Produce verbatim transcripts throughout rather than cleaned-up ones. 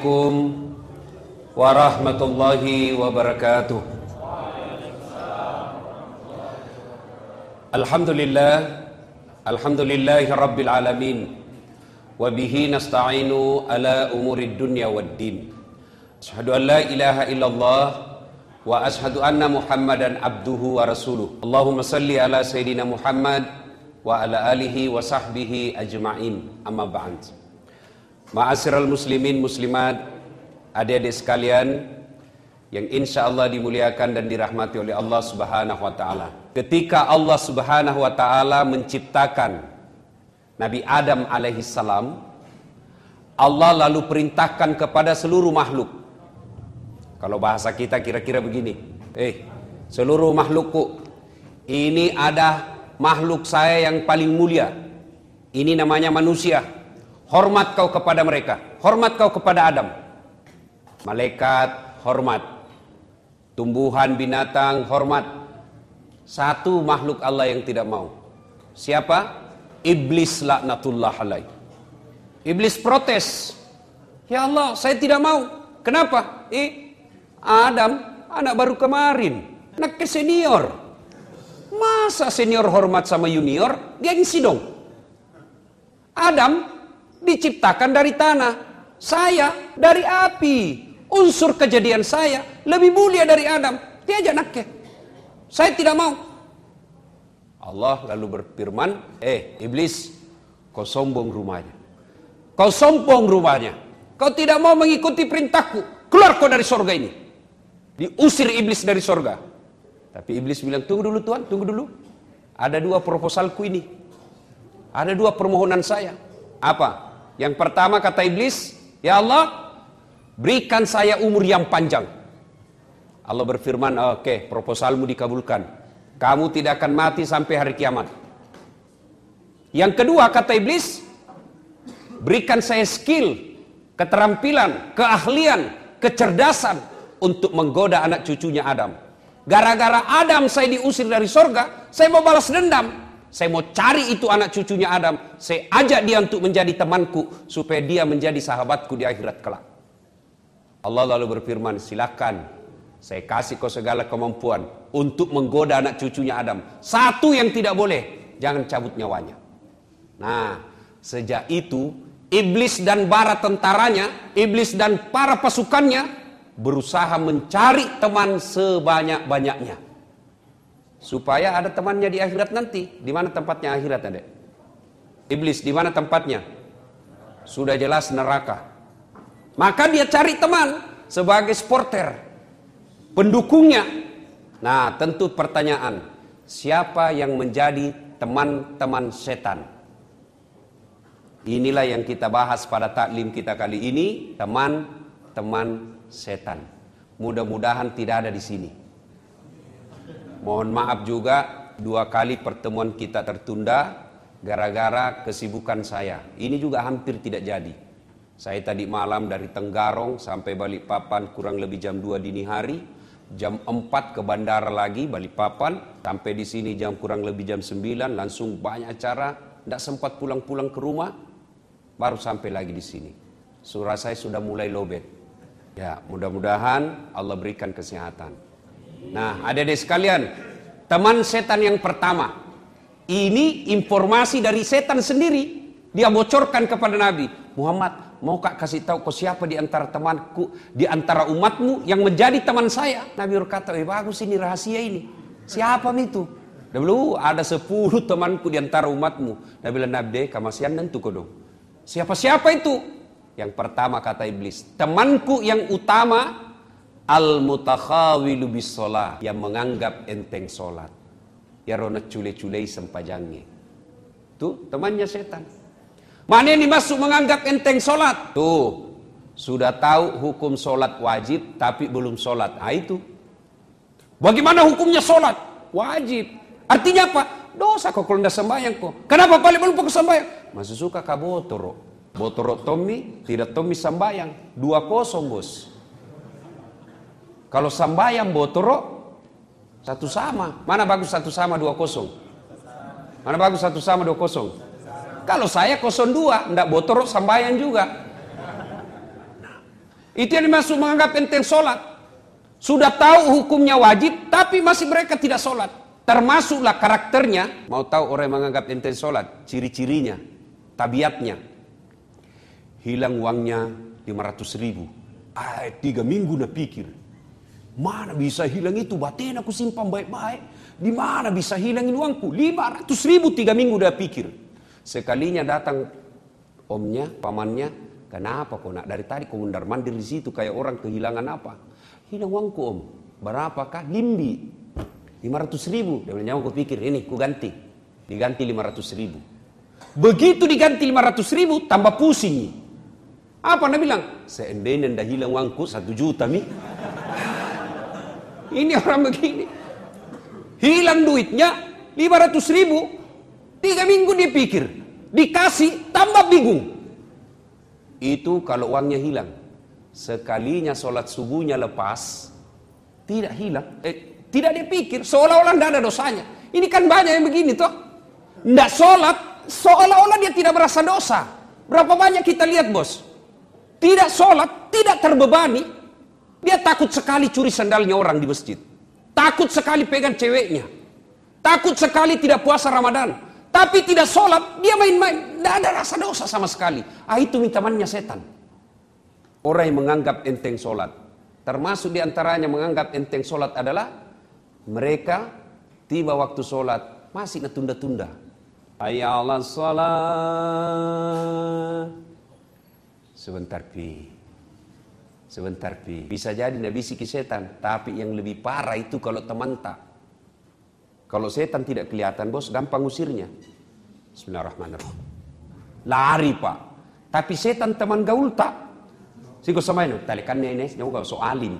Assalamualaikum warahmatullahi wabarakatuh. Alhamdulillah, alhamdulillahi rabbil alamin. Wabihi nasta'inu ala umurid dunya waddin. Asyhadu an la ilaha illallah wa asyhadu anna Muhammadan abduhu wa rasuluh. Allahumma salli ala sayyidina Muhammad wa ala alihi wa sahbihi ajma'in. Amma ba'd. Ma'asyiral muslimin muslimat, adik-adik sekalian yang insya Allah dimuliakan dan dirahmati oleh Allah Subhanahu wa taala. Ketika Allah Subhanahu wa taala menciptakan Nabi Adam alaihi salam, Allah lalu perintahkan kepada seluruh makhluk. Kalau bahasa kita kira-kira begini, eh seluruh makhlukku, ini ada makhluk saya yang paling mulia. Ini namanya manusia. Hormat kau kepada mereka, hormat kau kepada Adam. Malaikat hormat, tumbuhan binatang hormat. Satu makhluk Allah yang tidak mau. Siapa? Iblis laknatullah alaih. Iblis protes. Ya Allah, saya tidak mau. Kenapa? Eh, Adam, anak baru kemarin, anak ke senior. Masa senior hormat sama junior? Gengsi dong. Adam diciptakan dari tanah, saya dari api. Unsur kejadian saya lebih mulia dari Adam. Dia aja nakke. Saya tidak mau. Allah lalu berfirman, eh iblis, kau sombong rumahnya. Kau sombong rumahnya. Kau tidak mau mengikuti perintahku. Keluar kau dari sorga ini. Diusir iblis dari sorga. Tapi iblis bilang, tunggu dulu Tuhan, tunggu dulu. Ada dua proposalku ini. Ada dua permohonan saya. Apa? Yang pertama kata iblis, ya Allah, berikan saya umur yang panjang. Allah berfirman, oke, okay, proposalmu dikabulkan. Kamu tidak akan mati sampai hari kiamat. Yang kedua kata iblis, berikan saya skill, keterampilan, keahlian, kecerdasan untuk menggoda anak cucunya Adam. Gara-gara Adam saya diusir dari sorga, saya mau balas dendam. Saya mau cari itu anak cucunya Adam. Saya ajak dia untuk menjadi temanku, supaya dia menjadi sahabatku di akhirat kelak. Allah lalu berfirman, silakan, saya kasih kau segala kemampuan untuk menggoda anak cucunya Adam. Satu yang tidak boleh, jangan cabut nyawanya. Nah, sejak itu iblis dan para tentaranya, iblis dan para pasukannya berusaha mencari teman sebanyak-banyaknya, supaya ada temannya di akhirat nanti. Di mana tempatnya akhirat, Adek? Iblis di mana tempatnya? Sudah jelas neraka. Maka dia cari teman sebagai supporter, pendukungnya. Nah, tentu pertanyaan, siapa yang menjadi teman-teman setan? Inilah yang kita bahas pada taklim kita kali ini, teman-teman setan. Mudah-mudahan tidak ada di sini. Mohon maaf juga, dua kali pertemuan kita tertunda gara-gara kesibukan saya. Ini juga hampir tidak jadi. Saya tadi malam dari Tenggarong sampai Balikpapan kurang lebih jam dua dini hari. Jam empat ke bandara lagi Balikpapan. Sampai di sini jam kurang lebih jam sembilan. Langsung banyak acara. Tidak sempat pulang-pulang ke rumah. Baru sampai lagi di sini. Suara saya sudah mulai lobet. Ya, mudah-mudahan Allah berikan kesehatan. Nah, adik-adik sekalian, teman setan yang pertama, ini informasi dari setan sendiri. Dia bocorkan kepada Nabi Muhammad, mau kak kasih tahu kau siapa di antara temanku, di antara umatmu yang menjadi teman saya? Nabi berkata, eh bagus ini rahasia ini. Siapa itu? Dia bilang, ada sepuluh temanku di antara umatmu. Nabi bilang, Nabi kamasian nentu kau dong. Siapa-siapa itu? Yang pertama kata iblis, temanku yang utama, al-mutakhawilu bis sholat, yang menganggap enteng sholat. Ya rona cule-culei sempajangnya. Tuh temannya setan. Mana ini masuk menganggap enteng sholat? Tuh, sudah tahu hukum sholat wajib tapi belum sholat. Ah itu. Bagaimana hukumnya sholat? Wajib. Artinya apa? Dosa kok kalau tidak sembahyang kok. Kenapa paling belum pokok sembahyang? Masih suka ka botoro. Botoro Tommy, tidak Tommy sembahyang. Dua kosong bos. Kalau sembahyang botoro, satu sama. Mana bagus satu sama dua kosong? Mana bagus satu sama dua kosong? Kalau saya kosong dua, ndak botoro sembahyang juga. Nah, Itu yang dimaksud menganggap enteng sholat. Sudah tahu hukumnya wajib, tapi masih mereka tidak sholat. Termasuklah karakternya. Mau tahu orang yang menganggap enteng sholat? Ciri-cirinya, tabiatnya. Hilang uangnya lima ratus ribu. Ah, tiga minggu na pikir. Mana bisa hilang itu? Batin aku simpan baik-baik. Di mana bisa hilangin uangku? lima ratus ribu tiga minggu dah pikir. Sekalinya datang omnya, pamannya. Kenapa kau nak dari tadi kau mundar mandir di situ kayak orang kehilangan apa? Hilang uangku om. Berapakah? Limbi. lima ratus ribu. Dia bilang, aku pikir ini ku ganti. Diganti lima ratus ribu. Begitu diganti lima ratus ribu, tambah pusing. Apa anda bilang? Seandainya dah hilang uangku satu juta mi. Ini orang begini. Hilang duitnya lima ratus ribu. Tiga minggu dia pikir. Dikasih tambah bingung. Itu kalau uangnya hilang. Sekalinya sholat subuhnya lepas. Tidak hilang. Eh, tidak dia pikir. Seolah-olah tidak ada dosanya. Ini kan banyak yang begini toh. Tidak sholat. Seolah-olah dia tidak merasa dosa. Berapa banyak kita lihat bos. Tidak sholat. Tidak terbebani. Dia takut sekali curi sandalnya orang di masjid. Takut sekali pegang ceweknya. Takut sekali tidak puasa Ramadan. Tapi tidak sholat, dia main-main. Tidak ada rasa dosa sama sekali. Ah, itu mintamannya setan. Orang yang menganggap enteng sholat. Termasuk diantaranya menganggap enteng sholat adalah mereka tiba waktu sholat masih tunda-tunda. Hayya 'alas sholat. Sebentar pi. Sebentar pi. Bisa jadi nabi bisiki setan. Tapi yang lebih parah itu kalau teman tak. Kalau setan tidak kelihatan bos, gampang usirnya. Bismillahirrahmanirrahim. Lari pak. Tapi setan teman gaul tak. Siko sama ini, talikannya ini, jangan so alim.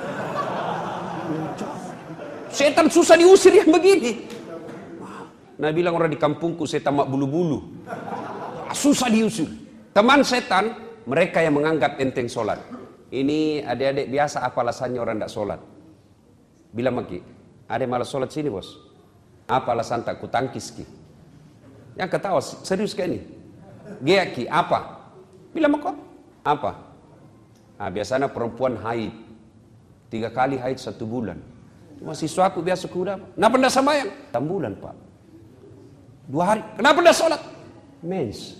Setan susah diusir yang begini. Nah bilang orang di kampungku setan mak bulu-bulu. Susah diusir. Teman setan, mereka yang menganggap enteng sholat. Ini adik-adik biasa apa alasannya orang tidak sholat? Bilang maki, ada malas sholat sini bos. Apa alasan tak kutangkis ki? Yang ketawa serius kayak ini. Gea ki apa? Bilang kok apa? Nah, biasanya perempuan haid tiga kali haid satu bulan. Mahasiswa aku biasa kuda. Kenapa ndak sembahyang? enam bulan pak. Dua hari. Kenapa ndak sholat? Mens.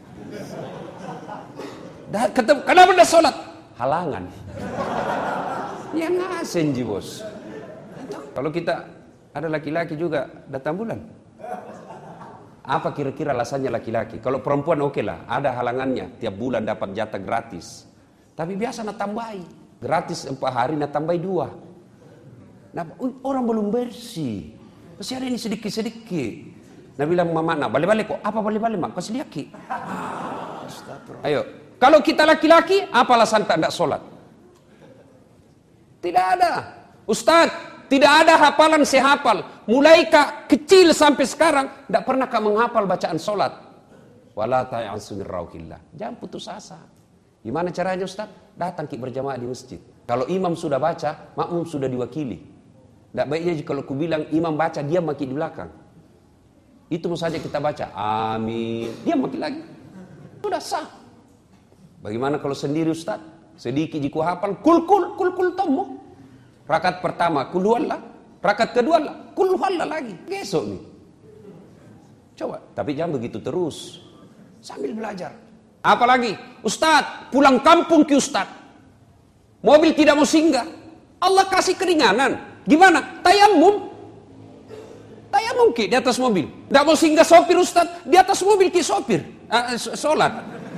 Kenapa ndak sholat? Halangan. Ya ngasen ji bos. Kalau kita ada laki-laki juga datang bulan. Apa kira-kira alasannya laki-laki? Kalau perempuan oke okay lah, ada halangannya. Tiap bulan dapat jatah gratis. Tapi biasa nak tambahi. Gratis empat hari nak tambahi dua. Nah, orang belum bersih. Masih ada ini sedikit-sedikit. Nah bilang mama, nak balik-balik kok. Apa balik-balik mak? Kasih liaki. Ayo. Kalau kita laki-laki, apa alasan tak nak sholat? Tidak ada. Ustadz. Tidak ada hafalan sehafal. Mulai kak kecil sampai sekarang. Tidak pernah kak menghafal bacaan sholat. Wala ta'yansu min rauhillah. Jangan putus asa. Gimana caranya Ustaz? Datang ki berjamaah di masjid. Kalau imam sudah baca, makmum sudah diwakili. Tidak baiknya kalau ku bilang imam baca, dia maki di belakang. Itu saja kita baca. Amin. Dia maki lagi. Sudah sah. Bagaimana kalau sendiri Ustaz? Sedikit jiku hafal. Kul kul kul kul tomo. Rakaat pertama kul huwallah, rakaat kedua lah kul huwallah lagi. Besok nih. Coba, tapi jangan begitu terus. Sambil belajar. Apalagi, Ustaz, pulang kampung ki Ustaz. Mobil tidak mau singgah. Allah kasih keringanan. Gimana? Tayamum. Tayamum ki di atas mobil. Tidak mau singgah sopir Ustaz, di atas mobil ki sopir. Uh, sholat.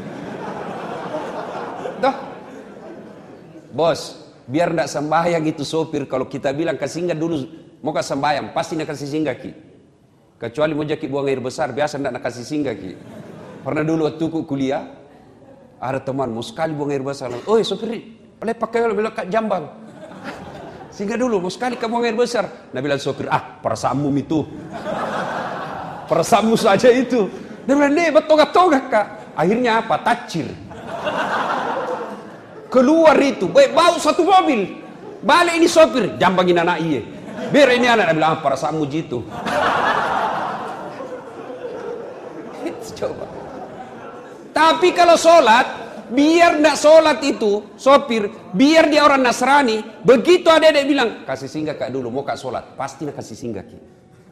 Tuh. Bos. Biar tidak sembahyang itu sopir. Kalau kita bilang ke singgah dulu mau ke sembahyang, pasti nak kasih singgah ki. Kecuali mau jaki buang air besar, biasa tidak nak kasih singgah ki. Pernah dulu waktu ku kuliah, ada teman mau sekali buang air besar. Oh sopir, boleh pakai oleh belok jambang. Singgah dulu, mau sekali kamu buang air besar. Nah bilang sopir, ah perasaanmu itu, perasaanmu saja itu. Dia bilang, nih betonga-tonga kak. Akhirnya apa? Tacir. Keluar itu, baik bau satu mobil. Balik ini sopir, jambangin anak iya. Biar ini anak, dia bilang, perasaanmu gitu. Coba. Tapi kalau sholat, Biar ndak sholat itu, sopir, biar dia orang Nasrani, begitu ada yang bilang, kasih singgah kak dulu, mau kak sholat, pasti nak kasih singgah ki.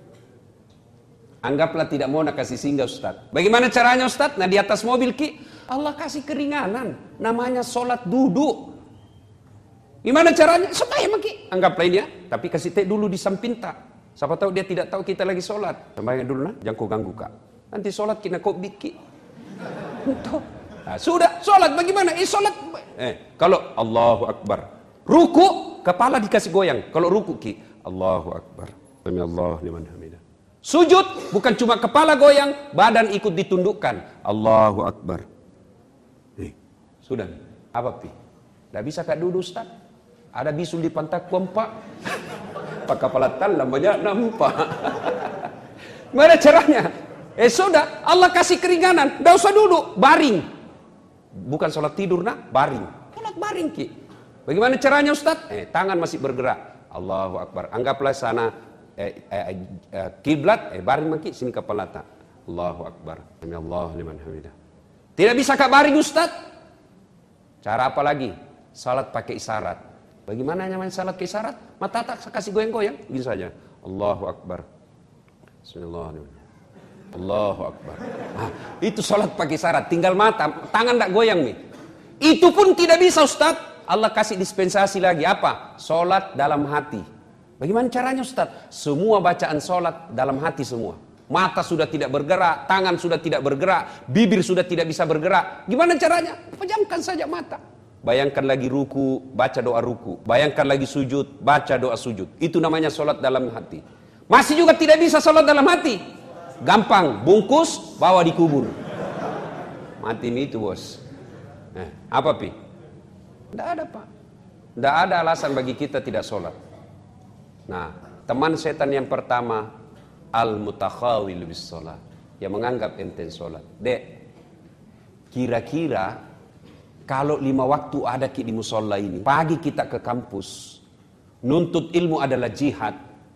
Anggaplah tidak mau nak kasih singgah Ustaz. Bagaimana caranya Ustaz? Nah di atas mobil ki, Allah kasih keringanan, namanya sholat duduk. Gimana caranya? Supaya maki, anggaplah ini ya, tapi kasih teh dulu di samping tak. Siapa tahu dia tidak tahu kita lagi sholat. Sampai dulu nah, jangan kau ganggu kak. Nanti sholat kena kau biki. Nah, sudah sholat bagaimana? Eh sholat. Eh kalau Allahu Akbar, ruku kepala dikasih goyang. Kalau ruku ki Allahu Akbar, sami Allahu liman hamidah. Sujud bukan cuma kepala goyang, badan ikut ditundukkan. Allahu Akbar. Eh, sudah. Apa pi? Tidak bisa kak duduk Ustaz. Ada bisul di pantat kompak. Pak kepala talam banyak nampak. Mana caranya? Eh sudah, Allah kasih keringanan. Tidak usah duduk, baring. Bukan sholat tidur nak, baring. Sholat baring ki. Bagaimana caranya Ustaz? Eh, tangan masih bergerak. Allahu Akbar. Anggaplah sana eh, eh, eh, kiblat, eh, baring maki sini kepala tak. Allahu Akbar. Sami Allahu liman hamidah. Tidak bisa kak baring Ustaz? Cara apa lagi? Salat pakai isyarat. Bagaimana namanya salat pakai isyarat? Mata tak kasih goyang-goyang, gitu saja. Allahu Akbar. Bismillahirrahmanirrahim. Allahu Akbar. Nah, itu sholat pakai syarat, tinggal mata, tangan tak goyang nih. Itu pun tidak bisa Ustaz. Allah kasih dispensasi lagi apa? Sholat dalam hati. Bagaimana caranya Ustaz? Semua bacaan sholat dalam hati semua. Mata sudah tidak bergerak, tangan sudah tidak bergerak, bibir sudah tidak bisa bergerak. Gimana caranya? Pejamkan saja mata. Bayangkan lagi ruku, baca doa ruku. Bayangkan lagi sujud, baca doa sujud. Itu namanya sholat dalam hati. Masih juga tidak bisa sholat dalam hati. Gampang, bungkus, bawa dikubur. Mati itu bos. Eh, apa pi? Tidak ada pak. Tidak ada alasan bagi kita tidak sholat. Nah, teman setan yang pertama, al-mutakhawil bis sholat, yang menganggap enten sholat. Dek, kira-kira kalau lima waktu ada di musola ini, pagi kita ke kampus, nuntut ilmu adalah jihad.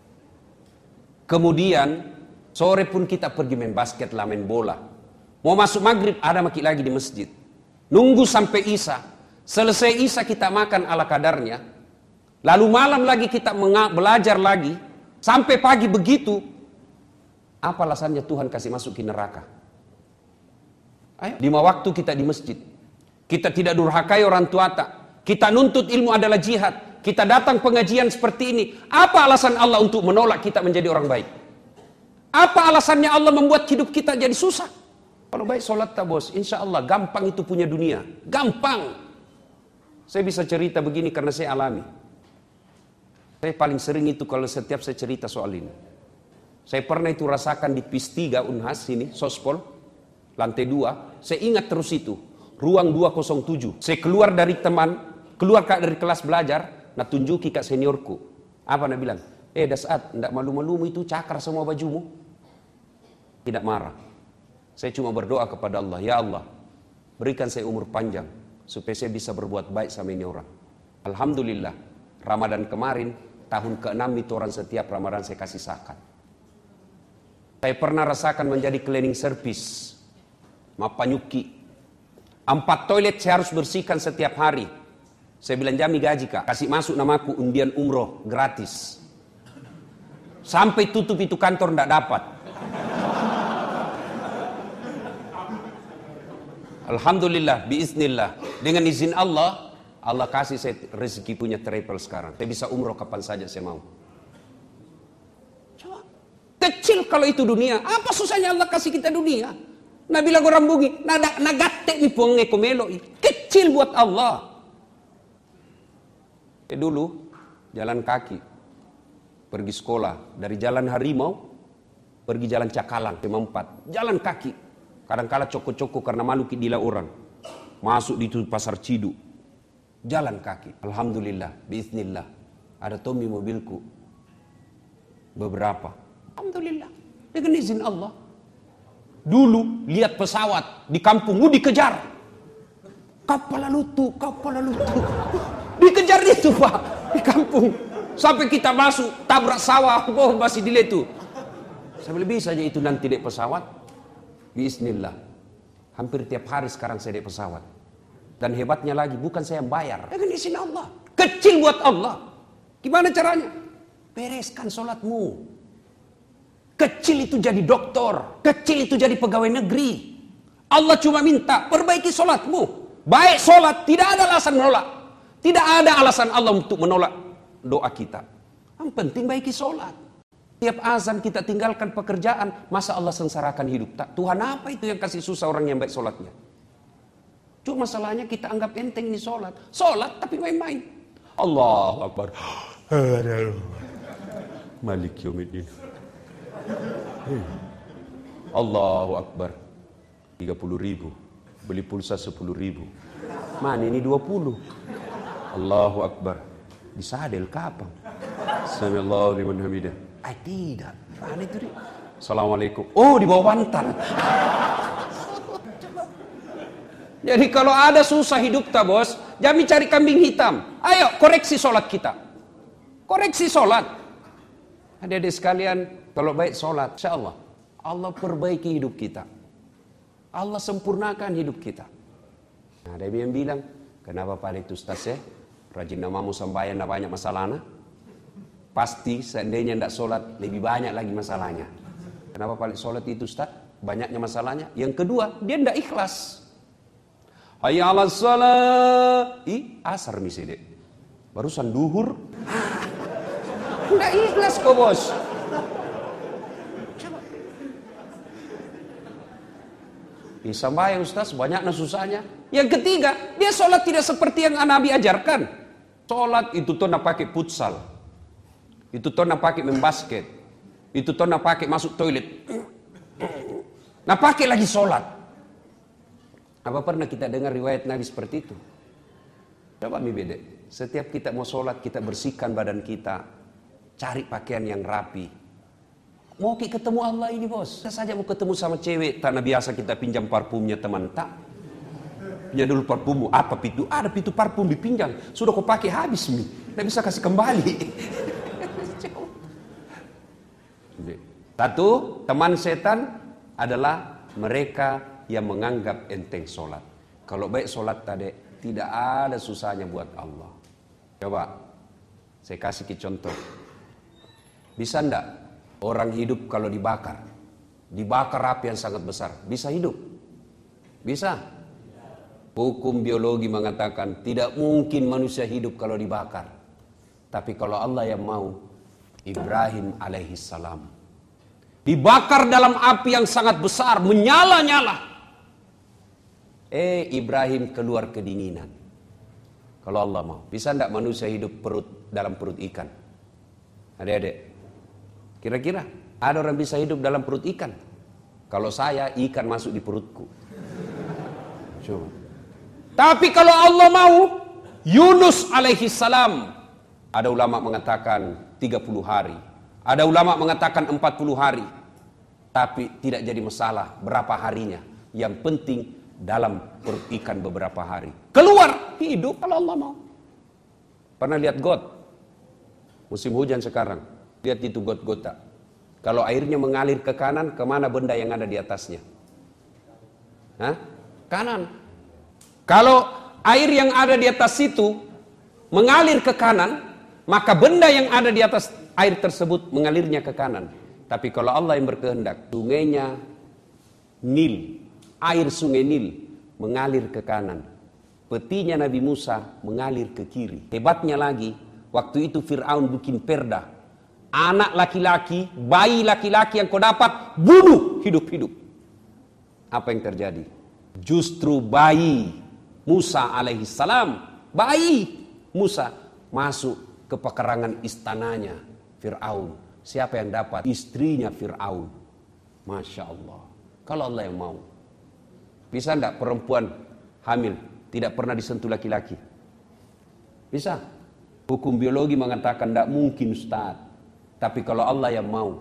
Kemudian sore pun kita pergi main basket lah, main bola. Mau masuk maghrib ada maki lagi di masjid. Nunggu sampai isya. Selesai isya kita makan ala kadarnya. Lalu malam lagi kita belajar lagi. Sampai pagi begitu. Apa alasannya Tuhan kasih masuk ke neraka? Ayo, lima waktu kita di masjid. Kita tidak durhakai orang tua tak. Kita nuntut ilmu adalah jihad. Kita datang pengajian seperti ini. Apa alasan Allah untuk menolak kita menjadi orang baik? Apa alasannya Allah membuat hidup kita jadi susah? Kalau baik sholat tak bos, insya Allah gampang itu punya dunia. Gampang. Saya bisa cerita begini karena saya alami. Saya paling sering itu kalau setiap saya cerita soal ini. Saya pernah itu rasakan di P I S tiga Unhas ini, Sospol, lantai dua. Saya ingat terus itu, ruang dua nol tujuh. Saya keluar dari teman, keluar dari kelas belajar, nak tunjuki kak seniorku. Apa nak bilang? Eh Dasat, ndak malu-malumu itu cakar semua bajumu. Tidak marah. Saya cuma berdoa kepada Allah, ya Allah, berikan saya umur panjang supaya saya bisa berbuat baik sama ini orang. Alhamdulillah, Ramadan kemarin, tahun keenam itu orang setiap Ramadan saya kasih zakat. Saya pernah rasakan menjadi cleaning service, mapanyuki. Empat toilet saya harus bersihkan setiap hari. Saya bilang jami gaji kak, kasih masuk namaku undian umroh gratis. Sampai tutup itu kantor ndak dapat. Alhamdulillah, biiznillah. Dengan izin Allah, Allah kasih saya rezeki punya travel sekarang. Saya bisa umroh kapan saja saya mau. Coba. Kecil kalau itu dunia. Apa susahnya Allah kasih kita dunia? Nabila orang bungi, nagatte ni ponge komelo. Kecil buat Allah. Eh dulu jalan kaki pergi sekolah dari jalan Harimau pergi jalan Cakalang ke Mempat, jalan kaki. Kadang-kala coko-coko karena malu dila orang. Masuk di pasar Cidu. Jalan kaki. Alhamdulillah, biiznillah. Ada Tommy mobilku. Beberapa. Alhamdulillah. Dengan izin Allah. Dulu lihat pesawat di kampung, uh, dikejar. Kapal lutu, kapal lutu. Dikejar itu Pak, di kampung. Sampai kita masuk, tabrak sawah, oh masih dilihat tuh. Saya lebih saja itu nanti naik pesawat. Bismillah. Hampir tiap hari sekarang saya naik pesawat. Dan hebatnya lagi, bukan saya yang bayar. Dengan izin Allah. Kecil buat Allah. Gimana caranya? Bereskan sholatmu. Kecil itu jadi dokter. Kecil itu jadi pegawai negeri. Allah cuma minta, perbaiki sholatmu. Baik sholat, tidak ada alasan menolak. Tidak ada alasan Allah untuk menolak doa kita. Yang penting baiki sholat. Tiap azan kita tinggalkan pekerjaan, masa Allah sengsarakan hidup? Tak, Tuhan apa itu yang kasih susah orang yang baik sholatnya? Cuma masalahnya kita anggap enteng ini sholat. Sholat tapi main-main. Allahu Akbar. Malik yaumiddin. Allahu Akbar. tiga puluh ribu. Beli pulsa sepuluh ribu. Mana ini dua puluh? Allahu Akbar. Disadel kapan? Samiallahu liman hamidah. Ah, tidak. Mana itu dia? Assalamualaikum. Oh, di bawah bantal. Jadi kalau ada susah hidup tak bos, jangan cari kambing hitam. Ayo koreksi sholat kita. Koreksi sholat. Adik-adik sekalian, kalau baik sholat, insya Allah, Allah perbaiki hidup kita. Allah sempurnakan hidup kita. Nah, ada yang bilang, kenapa Pak itu Ustaz ya? Rajin namamu sembahyang, tidak banyak masalahnya. Pasti seandainya tidak sholat, lebih banyak lagi masalahnya. Kenapa Pak sholat itu Ustaz? Banyaknya masalahnya. Yang kedua, dia tidak ikhlas. Hayya 'alas shalah. Ih, asar misalnya. Barusan duhur. Tidak ikhlas kok bos. Coba. Bisa bayang Ustaz, banyaknya susahnya. Yang ketiga, dia sholat tidak seperti yang Nabi ajarkan. Sholat itu tuh nak pakai futsal. Itu tuh nak pakai main basket. Itu tuh nak pakai masuk toilet. Nah pakai lagi sholat. Apa pernah kita dengar riwayat Nabi seperti itu? Coba mi beda. Setiap kita mau sholat, kita bersihkan badan kita. Cari pakaian yang rapi. Mau kita ketemu Allah ini bos. Kita saja mau ketemu sama cewek. Tanah biasa kita pinjam parfumnya teman. Tak. Pinjam dulu parfummu. Apa pitu? Ada pitu parfum dipinjam. Sudah kau pakai habis mi. Tidak bisa kasih kembali. Satu, teman setan adalah mereka yang menganggap enteng sholat. Kalau baik sholat tadi, tidak ada susahnya buat Allah. Coba, saya kasih ke contoh. Bisa enggak orang hidup kalau dibakar? Dibakar api yang sangat besar. Bisa hidup? Bisa? Hukum biologi mengatakan tidak mungkin manusia hidup kalau dibakar. Tapi kalau Allah yang mau, Ibrahim alaihi salam dibakar dalam api yang sangat besar, menyala-nyala. Eh, Ibrahim keluar kedinginan. Kalau Allah mau. Bisa enggak manusia hidup perut dalam perut ikan? Adik-adik, kira-kira ada orang bisa hidup dalam perut ikan? Kalau saya, ikan masuk di perutku. Coba. Tapi kalau Allah mau, Yunus alaihi salam, ada ulama mengatakan tiga puluh hari. Ada ulama mengatakan empat puluh hari. Tapi tidak jadi masalah berapa harinya. Yang penting dalam perut ikan beberapa hari. Keluar, hidup kalau Allah mau. Pernah lihat got? Musim hujan sekarang. Lihat itu got-got tak? Kalau airnya mengalir ke kanan, kemana benda yang ada di atasnya? Hah? Kanan. Kalau air yang ada di atas itu mengalir ke kanan, maka benda yang ada di atas air tersebut mengalirnya ke kanan. Tapi kalau Allah yang berkehendak, sungainya Nil, air sungai Nil mengalir ke kanan. Petinya Nabi Musa mengalir ke kiri. Hebatnya lagi, waktu itu Fir'aun bikin perda. Anak laki-laki, bayi laki-laki yang kau dapat, bunuh hidup-hidup. Apa yang terjadi? Justru bayi Musa alaihi salam, bayi Musa masuk ke pekarangan istananya Fir'aun. Siapa yang dapat? Istrinya Fir'aun. Masya Allah. Kalau Allah yang mau. Bisa enggak perempuan hamil tidak pernah disentuh laki-laki? Bisa. Hukum biologi mengatakan tidak mungkin Ustaz. Tapi kalau Allah yang mau.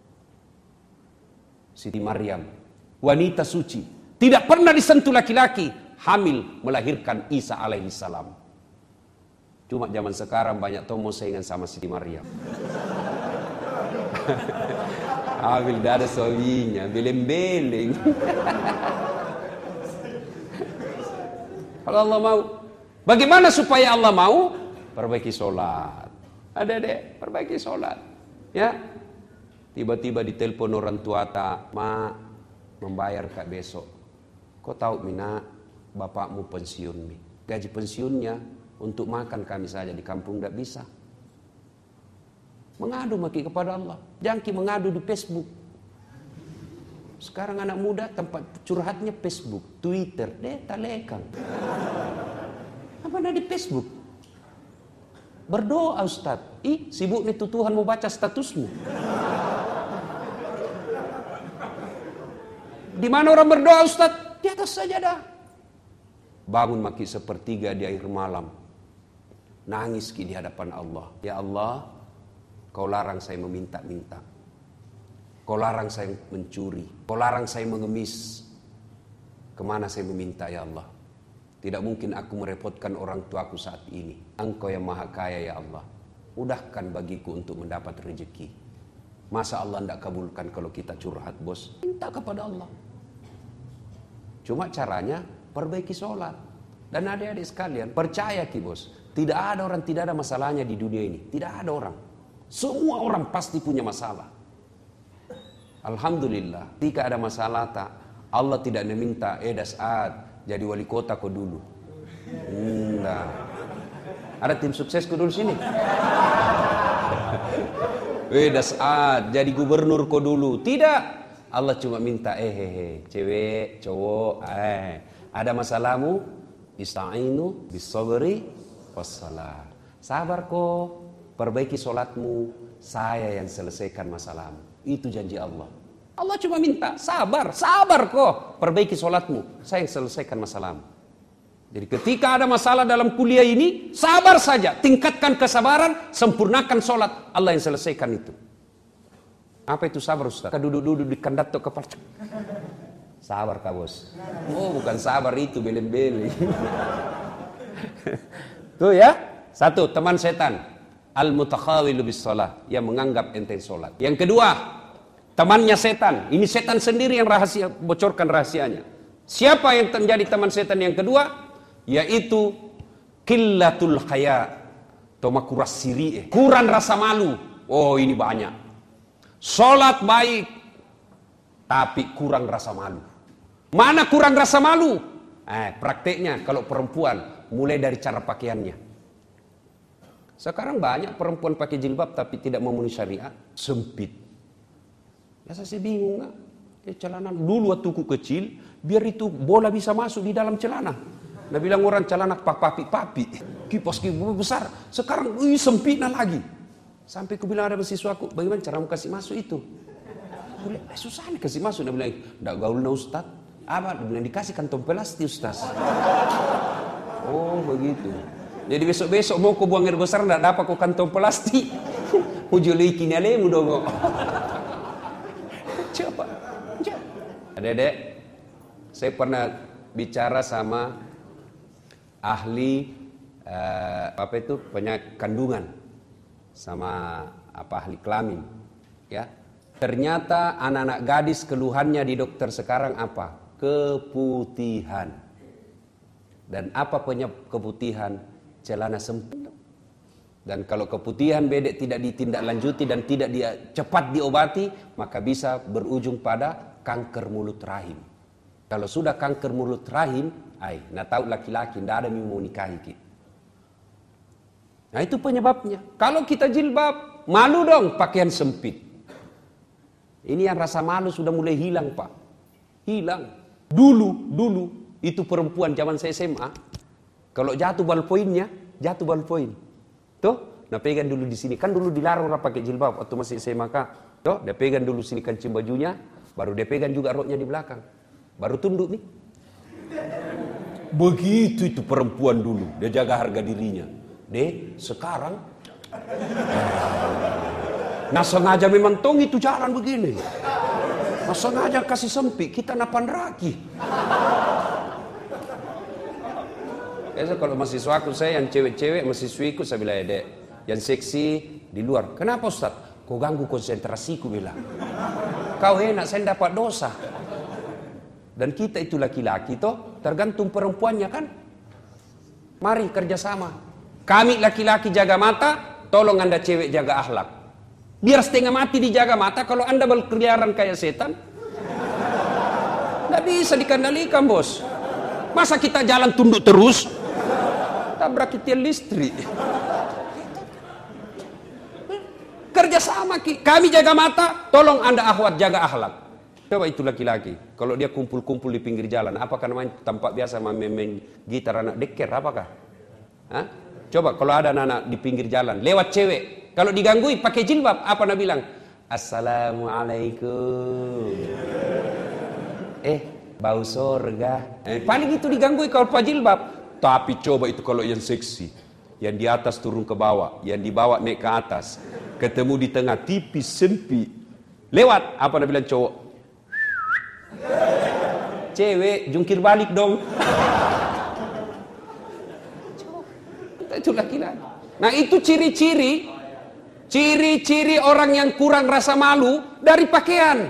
Siti Maryam, wanita suci, tidak pernah disentuh laki-laki, hamil melahirkan Isa alaihi salam. Cuma zaman sekarang banyak tomo saingan sama Siti Maryam. Hamil dah ada suaminya, beleng-beleng. Kalau Allah mau. Bagaimana supaya Allah mau? Perbaiki sholat. Adek-adek, perbaiki sholat. Ya. Tiba-tiba ditelepon orang tua tak, ma, membayar kak besok. Kau tahu mina, bapakmu pensiun mi. Gaji pensiunnya untuk makan kami saja di kampung tidak bisa. Mengadu maki kepada Allah. Jangan mengadu di Facebook. Sekarang anak muda tempat curhatnya Facebook, Twitter, deh talekang. Apa ada di Facebook? Berdoa Ustaz. Ih, sibuk nih Tuhan mau baca statusmu. Di mana orang berdoa Ustaz? Di atas sajadah. Bangun maki sepertiga di akhir malam. Nangis ki di hadapan Allah. Ya Allah, Kau larang saya meminta-minta. Kau larang saya mencuri. Kau larang saya mengemis. Kemana saya meminta ya Allah? Tidak mungkin aku merepotkan orang tuaku saat ini. Engkau yang maha kaya ya Allah. Mudahkan bagiku untuk mendapat rezeki. Masa Allah tidak kabulkan kalau kita curhat bos? Minta kepada Allah. Cuma caranya perbaiki sholat. Dan adik-adik sekalian, percaya ki bos. Tidak ada orang tidak ada masalahnya di dunia ini. Tidak ada orang. Semua orang pasti punya masalah. Alhamdulillah. Ketika ada masalah tak, Allah tidak meminta, eh dasat. Jadi wali kota kau dulu. Enggak. Ada tim sukses kau dulu sini. Eh dasat, jadi gubernur kau dulu. Tidak. Allah cuma minta eh hehe, cewek, cowok, eh ada masalahmu, ista'inu bis-sabri was-salah. Sabar kau, perbaiki solatmu, saya yang selesaikan masalahmu. Itu janji Allah. Allah cuma minta sabar, sabar kok. Perbaiki sholatmu, saya yang selesaikan masalahmu. Jadi ketika ada masalah dalam kuliah ini, sabar saja, tingkatkan kesabaran, sempurnakan sholat, Allah yang selesaikan itu. Apa itu sabar Ustaz? Duduk-duduk di kandat tuh kepala. Sabar kak bos. Oh bukan sabar itu, belen-belen. Tuh ya, satu teman setan, al-mutakhawilu bis shalah, yang menganggap enteng sholat. Yang kedua, temannya setan. Ini setan sendiri yang rahasia, bocorkan rahasianya. Siapa yang menjadi teman setan yang kedua? Yaitu qillatul haya. Toma kuras siri. Kurang rasa malu. Oh ini banyak. Sholat baik. Tapi kurang rasa malu. Mana kurang rasa malu? Eh, prakteknya kalau perempuan mulai dari cara pakaiannya. Sekarang banyak perempuan pakai jilbab tapi tidak memenuhi syariat. Sempit. Ya saya bingung nggak? Eh, celana dulu waktu ku kecil, biar itu bola bisa masuk di dalam celana. Nah bilang orang celana papi-papi, kipas kipas besar. Sekarang wih, sempitnya lagi. Sampai ku bilang ada mahasiswaku, bagaimana cara kasih masuk itu? Aku bilang, eh, susah nih kasih masuk. Dia bilang, nggak gaul na Ustaz. Apa? Dia bilang dikasih kantong plastik Ustaz. Oh begitu. Jadi besok-besok mau ku buang air besar, nggak dapat ku kantong plastik. Ujuli kini alemu dong. Coba, adek-adek, saya pernah bicara sama ahli uh, apa itu penyakit kandungan, sama apa ahli kelamin, ya. Ternyata anak-anak gadis keluhannya di dokter sekarang apa? Keputihan. Dan apa penyebab keputihan? Celana sempit. Dan kalau keputihan bedek tidak ditindaklanjuti dan tidak dia, cepat diobati, maka bisa berujung pada kanker mulut rahim. Kalau sudah kanker mulut rahim, ay, nah tahu laki-laki, tidak ada yang mau nikahi kita. Nah itu penyebabnya. Kalau kita jilbab, malu dong pakaian sempit. Ini yang rasa malu sudah mulai hilang Pak. Hilang. Dulu, dulu, itu perempuan zaman saya S M A, kalau jatuh ballpointnya, jatuh ballpoint. Tuh, nah pegang dulu di sini. Kan dulu dilarang orang pakai jilbab waktu masih S M A. Tuh, dia pegang dulu sini kancing bajunya, baru dia pegang juga roknya di belakang. Baru tunduk nih. Begitu itu perempuan dulu, dia jaga harga dirinya. Deh, sekarang nah sengaja memang tong itu jalan begini. Nah sengaja kasih sempit, kita napan raki. Biasa kalau mahasiswaku saya yang cewek-cewek, mahasiswiku saya bilang, dek, yang seksi di luar. Kenapa Ustaz? Kau ganggu konsentrasiku bilang. Kau enak, saya dapat dosa. Dan kita itu laki-laki toh, tergantung perempuannya kan. Mari kerjasama. Kami laki-laki jaga mata, tolong Anda cewek jaga akhlak. Biar setengah mati dijaga mata, kalau Anda berkeliaran kayak setan, nggak bisa dikendalikan, bos. Masa kita jalan tunduk terus? Tabrak tiang listrik. Kerjasama, kami jaga mata, tolong Anda akhwat jaga akhlak. Coba itu laki-laki, kalau dia kumpul-kumpul di pinggir jalan, apakah namanya tempat biasa main gitar anak deker, apakah? Hah? Coba kalau ada anak di pinggir jalan, lewat cewek, kalau diganggui pakai jilbab, apa nak bilang? Assalamualaikum. Eh, bau sorga. Eh, paling itu diganggui kalau pakai jilbab. Tapi coba itu kalau yang seksi, yang di atas turun ke bawah, yang di bawah naik ke atas, ketemu di tengah tipis sempit, lewat, apa nak bilang cowok? Cewek jungkir balik dong. Itu laki-laki. Nah itu ciri-ciri ciri-ciri orang yang kurang rasa malu dari pakaian.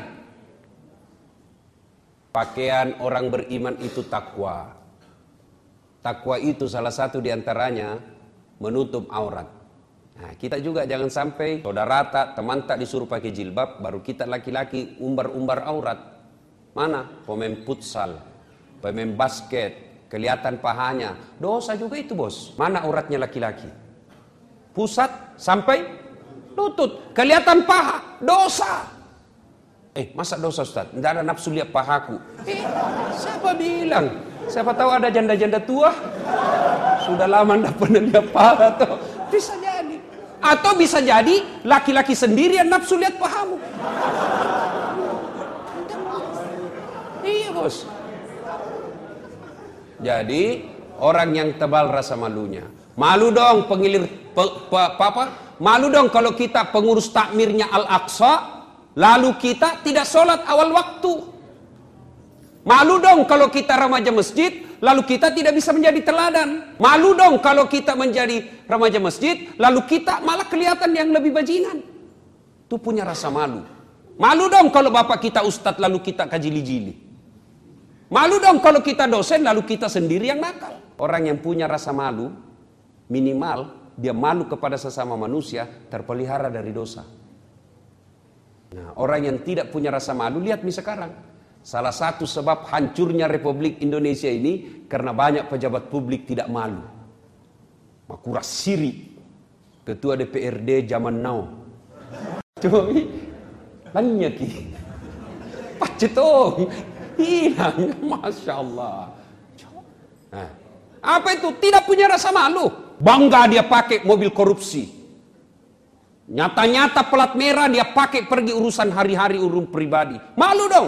Pakaian orang beriman itu takwa. Takwa itu salah satu diantaranya menutup aurat. Nah, kita juga jangan sampai saudara tak, teman tak disuruh pakai jilbab, baru kita laki-laki umbar-umbar aurat. Mana? Pemain futsal, pemain basket, kelihatan pahanya. Dosa juga itu, bos. Mana auratnya laki-laki? Pusat sampai lutut. Kelihatan paha. Dosa. Eh, masa dosa, Ustaz? Tidak ada nafsu lihat pahaku. Eh, siapa bilang? Siapa tahu ada janda-janda tua? Sudah lama tidak pernah lihat paha tuh. Bisa jadi. Atau bisa jadi laki-laki sendiri yang nafsu lihat pahamu. Iya, bos. Jadi orang yang tebal rasa malunya. Malu dong pengilir pe, pe, apa? Malu dong kalau kita pengurus takmirnya Al-Aqsa, lalu kita tidak sholat awal waktu. Malu dong kalau kita remaja masjid, lalu kita tidak bisa menjadi teladan. Malu dong kalau kita menjadi remaja masjid, lalu kita malah kelihatan yang lebih bajingan. Itu punya rasa malu. Malu dong kalau bapak kita ustadz, lalu kita kajili-jili. Malu dong kalau kita dosen, lalu kita sendiri yang nakal. Orang yang punya rasa malu, minimal dia malu kepada sesama manusia, terpelihara dari dosa. Nah, orang yang tidak punya rasa malu, lihat nih sekarang. Salah satu sebab hancurnya Republik Indonesia ini karena banyak pejabat publik tidak malu. Makura Siri, ketua D P R D zaman now. Coba banyak ki. Pacetong. Hilang, masya Allah. Nah, apa itu? Tidak punya rasa malu. Bangga dia pakai mobil korupsi. Nyata-nyata pelat merah dia pakai pergi urusan hari-hari, urusan pribadi. Malu dong.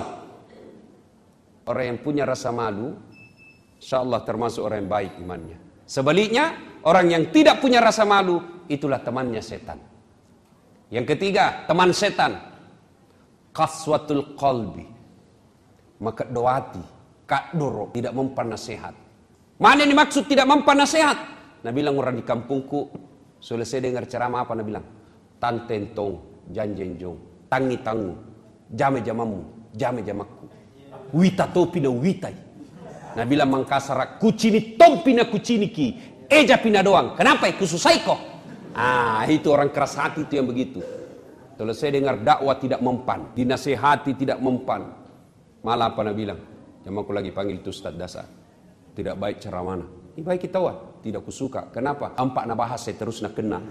Orang yang punya rasa malu, insya Allah termasuk orang yang baik imannya. Sebaliknya, orang yang tidak punya rasa malu, itulah temannya setan. Yang ketiga, teman setan, qaswatul qalbi. Maka doati, kak doro, tidak mempan nasihat. Mana yang dimaksud tidak mempan nasihat? Nah bilang orang di kampungku, selesai dengar ceramah apa? Nah bilang, tantentong, janjenjong, tangi tangu, jame jamamu, jame jamaku, wita topina witai. Nah bilang Mangkasara, kucini tompina kucini ki, eja pina doang. Kenapa? Kususai kok. Ah itu orang keras hati itu yang begitu. Selesai dengar dakwah tidak mempan, dinasehati tidak mempan. Malah apa nak bilang? Jamaku lagi panggil itu Ustaz Dasar. Tidak baik cara mana? Ini baik kita wah. Tidak kusuka. Kenapa? Empat nak bahas saya terus nak kena.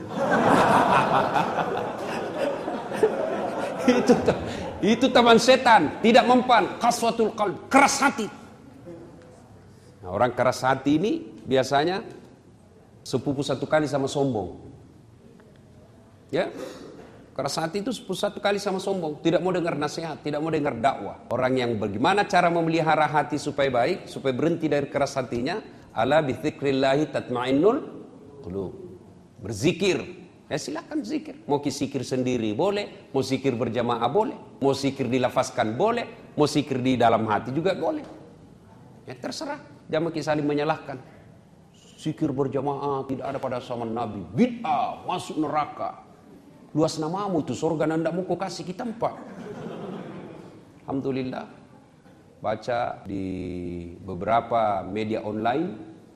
itu itu teman setan. Tidak mempan. Qaswatul qalb. Keras hati. Nah, orang keras hati ini biasanya sepupu satu kali sama sombong. Ya. Keras hati itu satu kali sama sombong. Tidak mau dengar nasihat, tidak mau dengar dakwah. Orang yang bagaimana cara memelihara hati supaya baik, supaya berhenti dari keras hatinya, ala bi dzikrillahi tatmainnul qulub. Berzikir. Ya silakan zikir. Mau zikir sendiri boleh, mau zikir berjamaah boleh, mau zikir dilafazkan boleh, mau zikir di dalam hati juga boleh. Ya terserah. Jangan saling menyalahkan. Zikir berjamaah tidak ada pada zaman Nabi. Bid'ah, masuk neraka. Luas namamu itu surga nanda mau kau kasih kita empat. Alhamdulillah. Baca di beberapa media online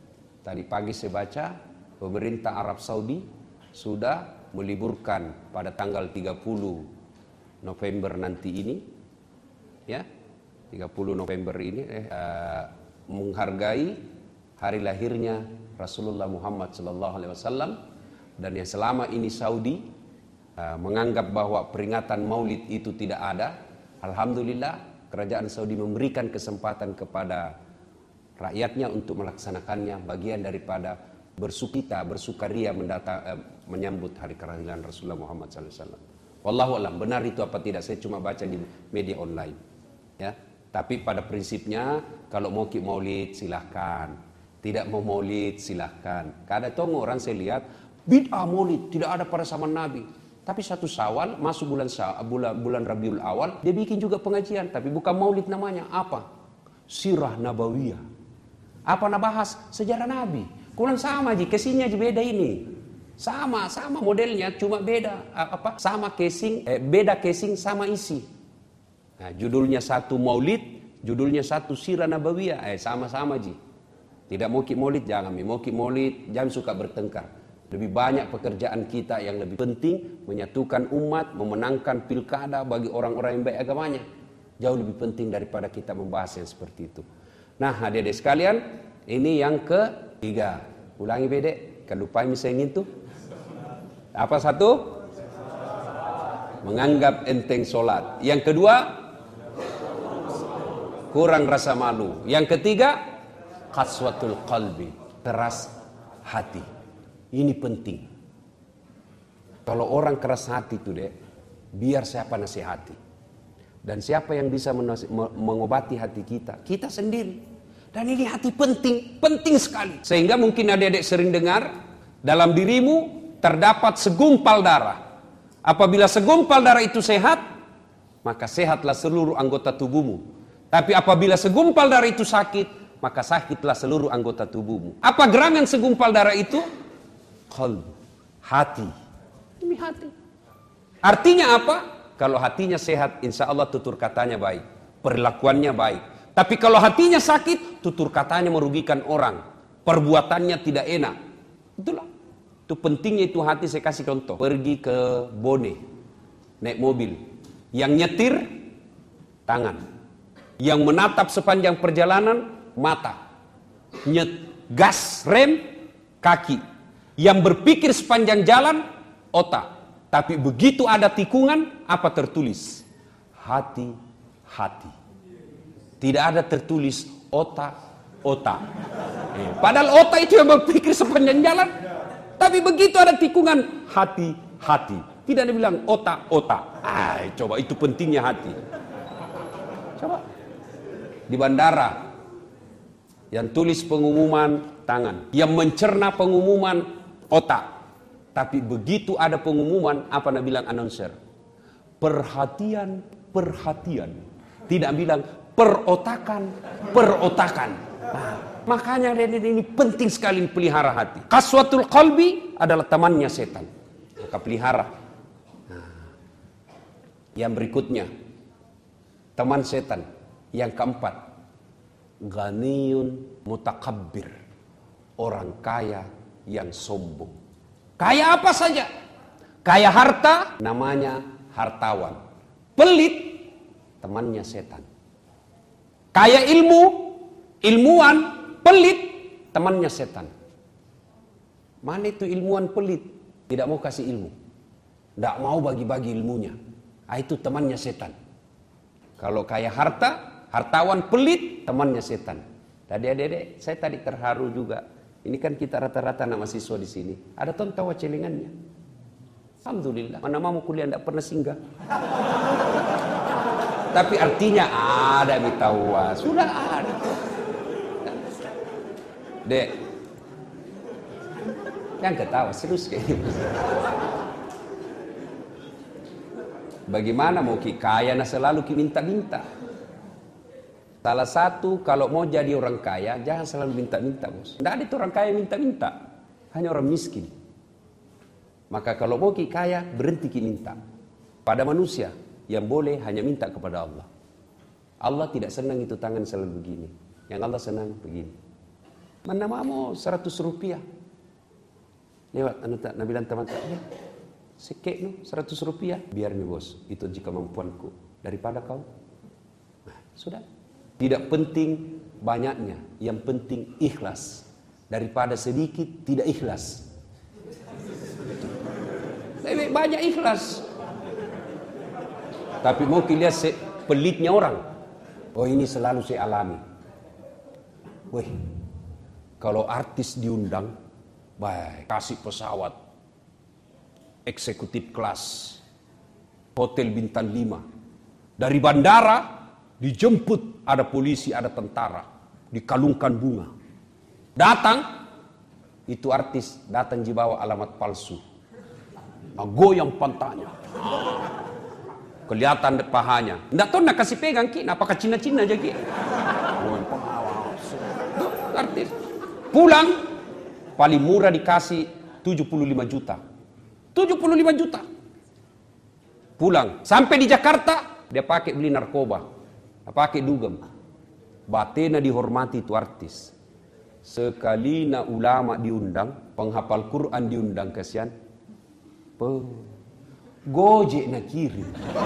Tadi pagi saya baca, pemerintah Arab Saudi sudah meliburkan pada tanggal tiga puluh November nanti ini, ya, tiga puluh November ini, eh, uh, menghargai hari lahirnya Rasulullah Muhammad Sallallahu Alaihi Wasallam, dan yang selama ini Saudi uh, menganggap bahwa peringatan Maulid itu tidak ada. Alhamdulillah, kerajaan Saudi memberikan kesempatan kepada rakyatnya untuk melaksanakannya, bagian daripada bersukita, bersukaria mendata, eh, menyambut hari kelahiran Rasulullah Muhammad Sallallahu Alaihi Wasallam. Wallahu alam, benar itu apa tidak, saya cuma baca di media online, ya. Tapi pada prinsipnya kalau mau ki maulid silahkan, tidak mau maulid silahkan. Kadang orang saya lihat bid'ah maulid tidak ada pada zaman Nabi. Tapi satu Syawal masuk bulan bulan bulan Rabiul Awal dia bikin juga pengajian, tapi bukan maulid namanya, apa? Sirah Nabawiyah. Apa nak bahas sejarah Nabi? Kurang sama aja, casingnya aja beda ini. Sama, sama modelnya, cuma beda apa? Sama casing, eh, beda casing sama isi. Nah, judulnya satu Maulid, judulnya satu Sirah Nabawiyah, eh sama-sama aja. Tidak mau ki Maulid jangan, mau ki Maulid jangan suka bertengkar. Lebih banyak pekerjaan kita yang lebih penting, menyatukan umat, memenangkan pilkada bagi orang-orang yang baik agamanya. Jauh lebih penting daripada kita membahas yang seperti itu. Nah, adik-adik sekalian, ini yang ketiga. Ulangi bedek, kan lupa misalnya itu. Apa satu? Menganggap enteng solat. Yang kedua, kurang rasa malu. Yang ketiga, qaswatul qalbi, keras hati. Ini penting. Kalau orang keras hati itu dek, biar siapa nasihati. Dan siapa yang bisa mengobati hati kita? Kita sendiri. Dan ini hati penting, penting sekali. Sehingga mungkin adik-adik sering dengar, dalam dirimu terdapat segumpal darah. Apabila segumpal darah itu sehat, maka sehatlah seluruh anggota tubuhmu. Tapi apabila segumpal darah itu sakit, maka sakitlah seluruh anggota tubuhmu. Apa gerangan segumpal darah itu? Qalbu, hati. Ini hati. Artinya apa? Kalau hatinya sehat, insya Allah tutur katanya baik, perlakuannya baik. Tapi kalau hatinya sakit, tutur katanya merugikan orang, perbuatannya tidak enak. Itulah, itu pentingnya itu hati. Saya kasih contoh, pergi ke Bone, naik mobil, yang nyetir tangan, yang menatap sepanjang perjalanan mata, nyet gas rem kaki, yang berpikir sepanjang jalan otak. Tapi begitu ada tikungan, apa tertulis? Hati-hati. Tidak ada tertulis otak-otak. Eh, padahal otak itu yang berpikir sepanjang jalan. Tapi begitu ada tikungan, hati-hati. Tidak ada bilang otak-otak. Ah, coba itu pentingnya hati. Coba. Di bandara, yang tulis pengumuman tangan. Yang mencerna pengumuman otak. Tapi begitu ada pengumuman, apa nak bilang announcer? Perhatian, perhatian. Tidak bilang perotakan, perotakan. Nah, makanya ini penting sekali pelihara hati. Qaswatul qalbi adalah temannya setan. Maka pelihara. Nah, yang berikutnya, teman setan. Yang keempat, ghaniyun mutakabbir. Orang kaya yang sombong. Kaya apa saja. Kaya harta, namanya hartawan. Pelit, temannya setan. Kaya ilmu, ilmuwan, pelit, temannya setan. Mana itu ilmuwan pelit? Tidak mau kasih ilmu. Tidak mau bagi-bagi ilmunya. Ah, itu temannya setan. Kalau kaya harta, hartawan pelit, temannya setan. Tadi adik-adik, saya tadi terharu juga. Ini kan kita rata-rata anak mahasiswa di sini. Ada tuan tahu celengannya. Alhamdulillah. Mana mau kuliah tidak pernah singgah. Tapi artinya ada mitawa. Sudah ada. Dek. Jangan ketawa, serius kayak gitu. Bagaimana mau ki kaya nah selalu ki minta-minta. Salah satu, kalau mau jadi orang kaya, jangan selalu minta-minta, bos. Tidak ada itu orang kaya minta-minta. Hanya orang miskin. Maka kalau mau ki kaya, berhenti ki minta. Pada manusia, yang boleh hanya minta kepada Allah. Allah tidak senang itu tangan selalu begini. Yang Allah senang begini. Mana mau seratus rupiah. Lewat, anu tak, nabilan teman-teman, ya, sekek nu seratus rupiah. Biar nih bos, itu jika kemampuanku. Daripada kau. Nah, sudah. Tidak penting banyaknya, yang penting ikhlas. Daripada sedikit tidak ikhlas. Lebih banyak ikhlas. Tapi mau lihat pelitnya orang. Oh ini selalu saya alami. Wih, kalau artis diundang, baik kasih pesawat, eksekutif kelas, hotel bintang lima. Dari bandara dijemput, ada polisi, ada tentara, dikalungkan bunga. Datang, itu artis datang dibawa alamat palsu. Goyang pantanya. Kelihatan pahanya. Nggak tahu nak kasih pegang ki, apakah Cina-Cina aja ki. Goyang pengawas. Artis. Pulang, paling murah dikasih tujuh puluh lima juta. tujuh puluh lima juta. Pulang, sampai di Jakarta, dia pakai beli narkoba. Pakai dugem. Batena dihormati itu artis. Sekali na ulama diundang, penghafal Quran diundang, kasihan. Gojek na kiri.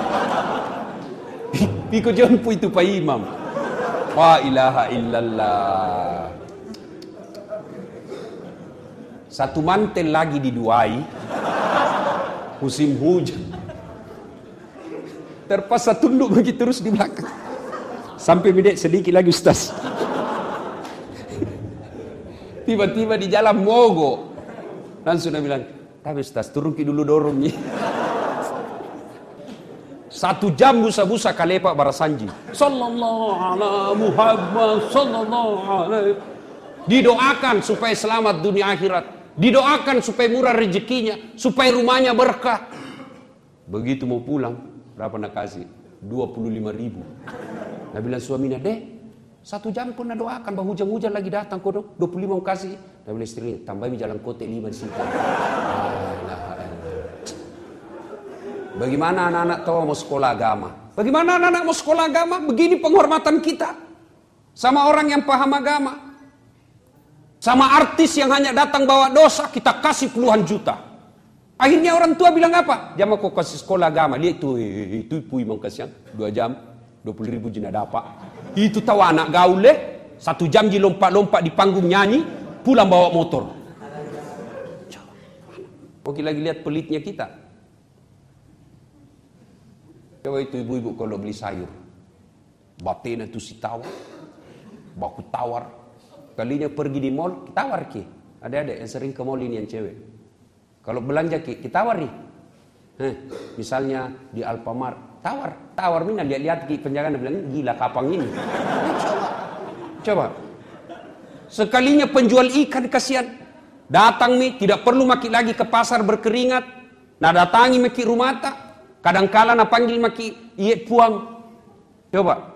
Piko jompu itu Pak Imam. La ilaha illallah. Satu mantel lagi diduai. Musim hujan. Terpaksa tunduk begitu terus di belakang. Sampai bedek sedikit lagi Ustaz. Tiba-tiba di jalan mogok. Langsung dia bilang, tapi Ustaz turun ki dulu dorong nih. Satu jam busa-busa kalepak barasanji. Sallallahu ala Muhammad sallallahu alaihi. Didoakan supaya selamat dunia akhirat. Didoakan supaya murah rezekinya, supaya rumahnya berkah. Begitu mau pulang, berapa nak kasih? dua puluh lima ribu. Nah bilang suaminya, deh, satu jam pun nak doakan, bah hujan-hujan lagi datang kau dong, dua puluh lima mau kasih. Nah bilang istrinya, tambahin jalan kote lima di sini. Bagaimana anak-anak tahu mau sekolah agama? Bagaimana anak-anak mau sekolah agama? Begini penghormatan kita sama orang yang paham agama. Sama artis yang hanya datang bawa dosa, kita kasih puluhan juta. Akhirnya orang tua bilang apa? Jangan kau kasih sekolah agama. Lihat itu, itu pui mau kasihan. Dua jam, dua puluh ribu jina dapat. Itu tahu anak gaul leh. Satu jam di lompat-lompat di panggung nyanyi, pulang bawa motor. Oke lagi lihat pelitnya kita. Coba itu ibu-ibu kalau beli sayur. Batena itu si tawar. Baku tawar. Kalinya pergi di mall, tawar ki. Ada-ada yang sering ke mall ini yang cewek. Kalau belanja ki, kita tawar nih. Heh, misalnya di Alfamart, tawar. Tawar mina lihat-lihat ki penjaga bilang gila kapang ini. Coba. Coba. Sekalinya penjual ikan kasihan. Datang nih, tidak perlu maki lagi ke pasar berkeringat. Nah datangi maki rumah tak. Kadang-kala na panggil maki iet puang. Coba.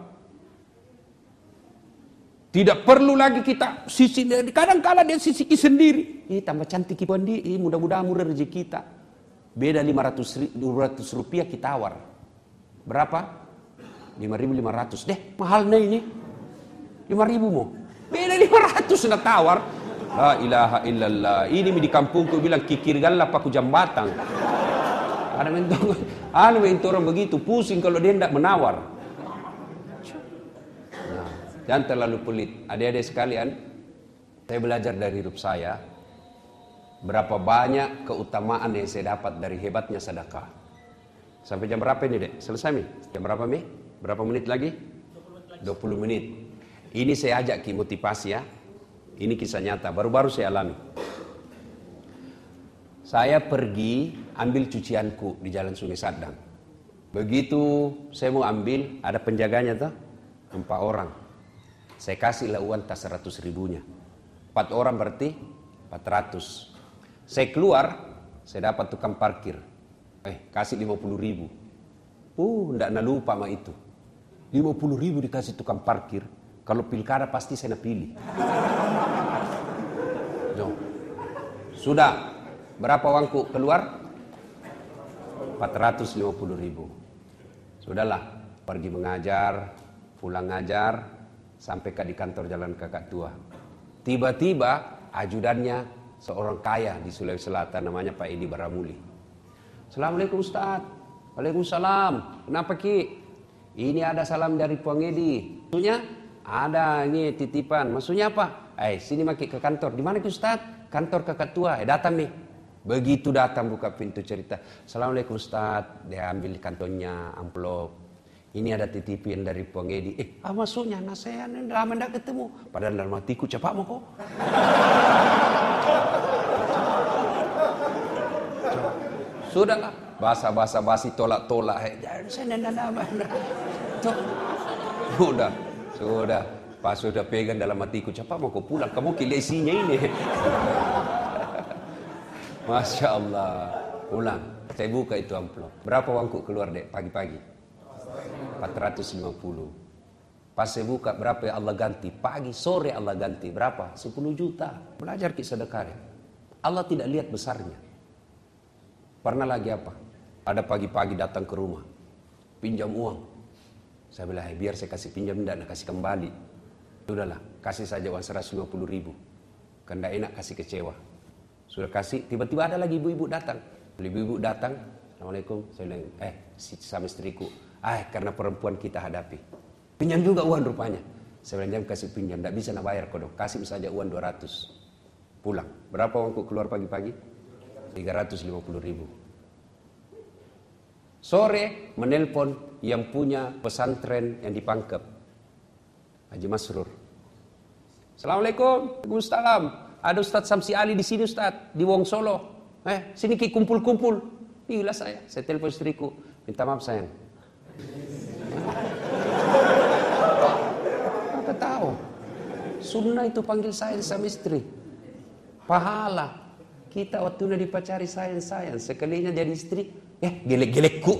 Tidak perlu lagi kita sisi. Kadang-kala dia sisiki sendiri. Ih tambah cantik ipuan di. Ih mudah-mudahan murah rezeki kita. Beda lima ratus rupiah kita tawar. Berapa? lima ribu lima ratus. Deh mahal nih ini. lima ribu mau. Beda lima ratus nak tawar. La ilaha illallah. Ini di kampungku bilang kikir galap aku jambatan. Ada mentor, ada mentor orang begitu pusing kalau dia tidak menawar. Nah, jangan terlalu pelit. Adik-adik sekalian, saya belajar dari hidup saya. Berapa banyak keutamaan yang saya dapat dari hebatnya sedekah. Sampai jam berapa ini, Dek? Selesai nih? Jam berapa, Mi? Berapa menit lagi? dua puluh menit. Ini saya ajak ki motivasi ya. Ini kisah nyata, baru-baru saya alami. Saya pergi ambil cucianku di Jalan Sungai Sadang. Begitu saya mau ambil, ada penjaganya tuh, empat orang. Saya kasihlah uang tas seratus ribunya. Empat orang berarti empat ratus. Saya keluar, saya dapat tukang parkir. Eh, kasih lima puluh ribu. Uh, ndak nak lupa sama itu. lima puluh ribu dikasih tukang parkir. Kalau pilkada pasti saya nak pilih. No. Sudah. Berapa uangku keluar? empat ratus lima puluh ribu. Sudahlah, pergi mengajar, pulang ngajar, sampai ke di kantor Jalan Kakak Tua. Tiba-tiba ajudannya seorang kaya di Sulawesi Selatan namanya Pak Edi Baramuli. Assalamualaikum Ustaz. Waalaikumsalam. Kenapa Ki? Ini ada salam dari Pong Edi. Maksudnya ada ini titipan. Maksudnya apa? Eh sini maki ke kantor. Di mana Ki Ustaz? Kantor kakak tua. Eh datang nih. Begitu datang buka pintu cerita. Assalamualaikum Ustaz. Dia ambil di kantongnya amplop. Ini ada titipan dari Pong Edi. Eh, ah maksudnya, nah saya lama tidak ketemu. Padahal dalam hatiku, cepat mau kok. Sudahlah, basa-basa basi tolak-tolak. Saya tidak nama. Sudah, sudah. Pas sudah pegang dalam hatiku, cepat mau kok pulang. Kamu kira isinya ini. Masya Allah. Pulang. Saya buka itu amplop. Berapa uangku keluar dek pagi-pagi? empat ratus lima puluh. Pas saya buka berapa ya Allah ganti? Pagi, sore Allah ganti. Berapa? sepuluh juta. Belajar kisah sedekah. Allah tidak lihat besarnya. Pernah lagi apa? Ada pagi-pagi datang ke rumah. Pinjam uang. Saya bilang, hey, biar saya kasih pinjam, tidak kasih kembali. Sudahlah, kasih saja uang seratus lima puluh ribu. Kan tidak enak kasih kecewa. Sudah kasih, tiba-tiba ada lagi ibu-ibu datang. Ibu-ibu datang, Assalamualaikum. Saya bilang, eh, sama istriku. Ah, karena perempuan kita hadapi. Pinjam juga uang rupanya. Saya bilang, jangan kasih pinjam. Tidak bisa nak bayar kodok. Kasih saja uang dua ratus. Pulang. Berapa uangku keluar pagi-pagi? tiga ratus lima puluh ribu. Sore menelpon yang punya pesantren yang di Pangkep. Haji Masrur. Assalamualaikum. Waalaikumsalam. Ada Ustadz Samsi Ali di sini Ustadz. Di Wong Solo. Eh, sini ki kumpul-kumpul. Gila saya. Saya telepon istriku. Minta maaf sayang. Apa tahu? Sunnah itu panggil sayang sama istri. Pahala. Kita waktu dipacari sayang-sayang. Sekalinya jadi istri. Eh, gelek-gelekku.